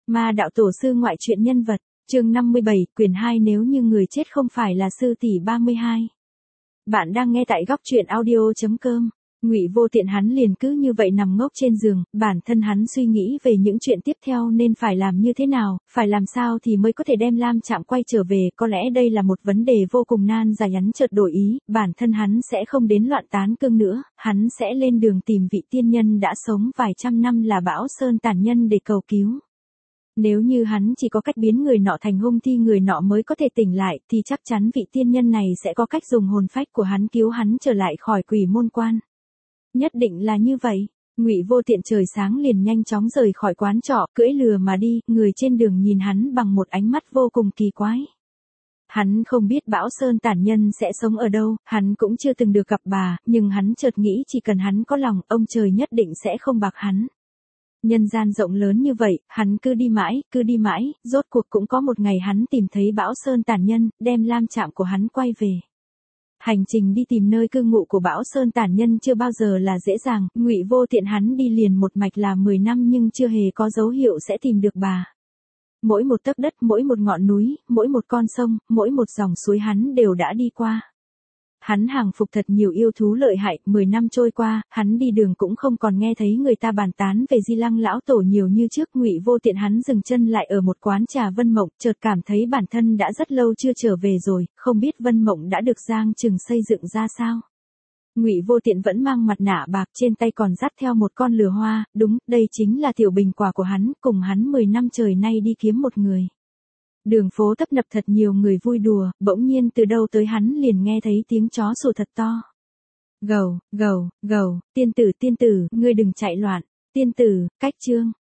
Ma đạo tổ sư ngoại truyện nhân vật, chương 57, quyển 2 nếu như người chết không phải là sư tỷ 32. Bạn đang nghe tại góc truyện audio.com. Ngụy Vô Tiện hắn liền cứ như vậy nằm ngốc trên giường, bản thân hắn suy nghĩ về những chuyện tiếp theo nên phải làm như thế nào, phải làm sao thì mới có thể đem Lam Trạm quay trở về, có lẽ đây là một vấn đề vô cùng nan giải. Hắn chợt đổi ý, bản thân hắn sẽ không đến loạn tán cương nữa, hắn sẽ lên đường tìm vị tiên nhân đã sống vài trăm năm là Bão Sơn Tản Nhân để cầu cứu. Nếu như hắn chỉ có cách biến người nọ thành hung thi người nọ mới có thể tỉnh lại, thì chắc chắn vị tiên nhân này sẽ có cách dùng hồn phách của hắn cứu hắn trở lại khỏi quỷ môn quan. Nhất định là như vậy. Ngụy Vô Tiện trời sáng liền nhanh chóng rời khỏi quán trọ, cưỡi lừa mà đi, người trên đường nhìn hắn bằng một ánh mắt vô cùng kỳ quái. Hắn không biết Bão Sơn Tản Nhân sẽ sống ở đâu, hắn cũng chưa từng được gặp bà, nhưng hắn chợt nghĩ chỉ cần hắn có lòng, ông trời nhất định sẽ không bạc hắn. Nhân gian rộng lớn như vậy, hắn cứ đi mãi, rốt cuộc cũng có một ngày hắn tìm thấy Bão Sơn Tản Nhân, đem Lam Trạm của hắn quay về. Hành trình đi tìm nơi cư ngụ của Bão Sơn Tản Nhân chưa bao giờ là dễ dàng, Ngụy Vô Tiện hắn đi liền một mạch là 10 năm nhưng chưa hề có dấu hiệu sẽ tìm được bà. Mỗi một tấc đất, mỗi một ngọn núi, mỗi một con sông, mỗi một dòng suối hắn đều đã đi qua. Hắn hàng phục thật nhiều yêu thú lợi hại, 10 năm trôi qua, hắn đi đường cũng không còn nghe thấy người ta bàn tán về Di Lăng lão tổ nhiều như trước. Ngụy Vô Tiện hắn dừng chân lại ở một quán trà Vân Mộng, chợt cảm thấy bản thân đã rất lâu chưa trở về rồi, không biết Vân Mộng đã được Giang Trừng xây dựng ra sao. Ngụy Vô Tiện vẫn mang mặt nạ bạc, trên tay còn dắt theo một con lừa hoa, đúng, đây chính là tiểu bình quả của hắn, cùng hắn 10 năm trời nay đi kiếm một người. Đường phố tấp nập thật nhiều người vui đùa, bỗng nhiên từ đâu tới hắn liền nghe thấy tiếng chó sủa thật to. Gầu, gầu, gầu, tiên tử, ngươi đừng chạy loạn, tiên tử, cách chương.